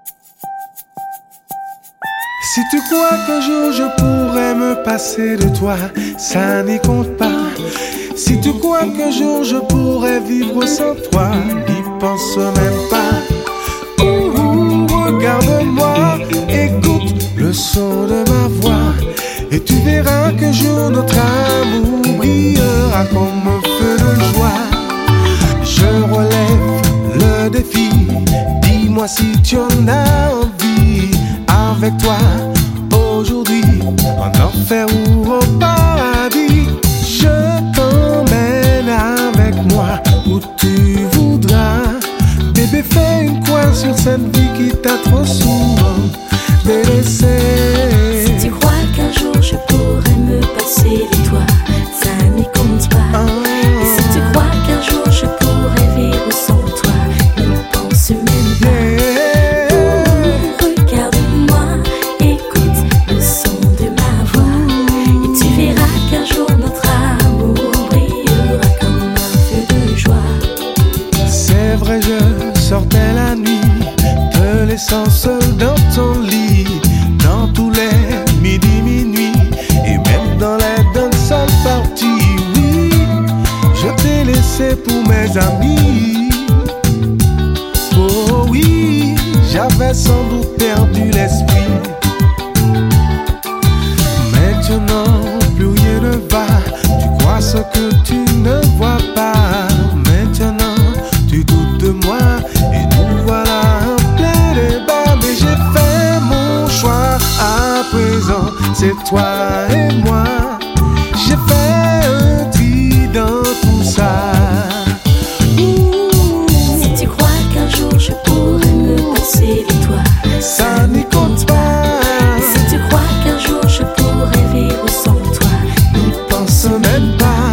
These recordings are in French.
Si tu crois qu'un jour je pourrais me passer de toi, ça n'y compte pas. Si tu crois qu'un jour je pourrais vivre sans toi, n'y pense même pas. Regarde-moi, écoute le son de ma voix, et tu verras qu'un jour notre amour brillera comme un feu de joie. Je relève le défi, dis-moi si tu en as envie. Avec toi, aujourd'hui, en enfer ou au paradis, je t'emmène avec moi où tu voudras. Bébé, fais une croix sur cette vie qui t'a trop souvent délaissé. Si tu crois qu'un jour je pourrais me passer de toi, ça n'y compte pas. Si tu crois qu'un jour je pourrais vivre sans toi, n'y pense même pas. Regarde-moi, écoute le son de ma voix, et tu verras qu'un jour notre amour brillera comme un feu de joie. C'est vrai, je sortais la nuit, te laissant seul dans ton lit, dans tous les midi, minuit, et même dans les danses parties. Oui, je t'ai laissé pour mes amis. Oh oui, j'avais sans doute perdu l'esprit. Maintenant, plus rien ne va, tu crois ce que tu ne vois pas. Maintenant, tu doutes de moi, et nous voilà en plein débat. Mais j'ai fait mon choix, à présent, c'est toi et moi. J'ai fait un tri dans tout ça. Si tu crois qu'un jour je pourrais me passer de toi, Ça n'y compte pas. si tu crois qu'un jour je pourrais vivre sans toi, n'y pense Même pas.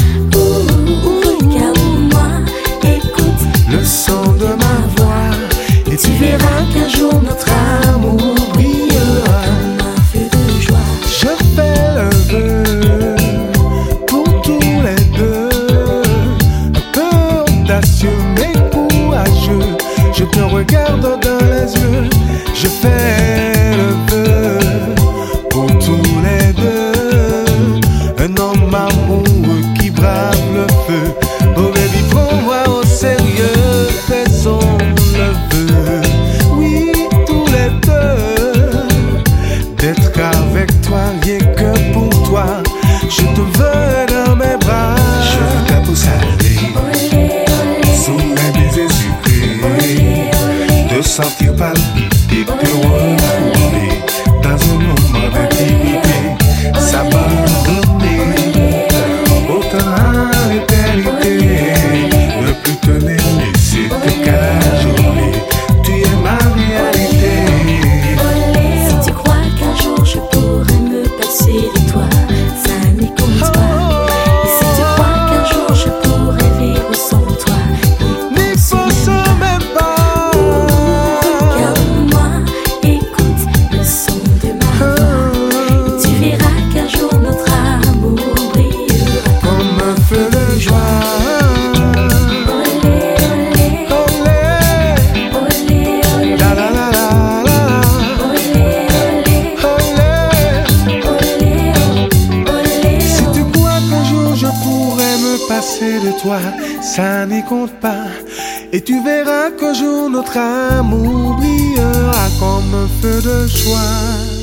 Regarde-moi, écoute Le son de ma voix, et tu verras qu'un jour notre amour brillera comme un feu de joie. je fais le vœu pour tous les deux, un peu audacieux mais courageux. Je te regarde dans les yeux, je fais le vœu pour tous les deux, un homme amoureux qui brave le feu. Oh baby, prends-moi au sérieux, faisons le vœu, oui tous les deux, d'être avec toi, rien que pour toi. Je te veux dans mes bras, je veux ta peau salée, Olé, olé, sous mes baisers sucrés, olé, olé, de sentir palpiter, te renouveler dans un moment d'intimité, s'abandonner autant à l'éternité, ne plus te laisser te cajoler, tu es ma réalité. Si tu crois qu'un jour je pourrais me passer de toi, ça n'y compte pas. Et si tu crois qu'un jour je pourrais vivre sans toi, n'y N'y pense même pas. regarde-moi, écoute le son de ma voix, et tu verras qu'un jour notre amour brillera Comme un feu de joie. Olé, olé, Olé, olé, olé, la la la la la. olé, olé, Olé. olé, olé. Si tu crois qu'un jour je pourrais me passer de toi, ça n'y compte pas. Et tu verras qu'un jour notre amour brillera comme un feu de joie.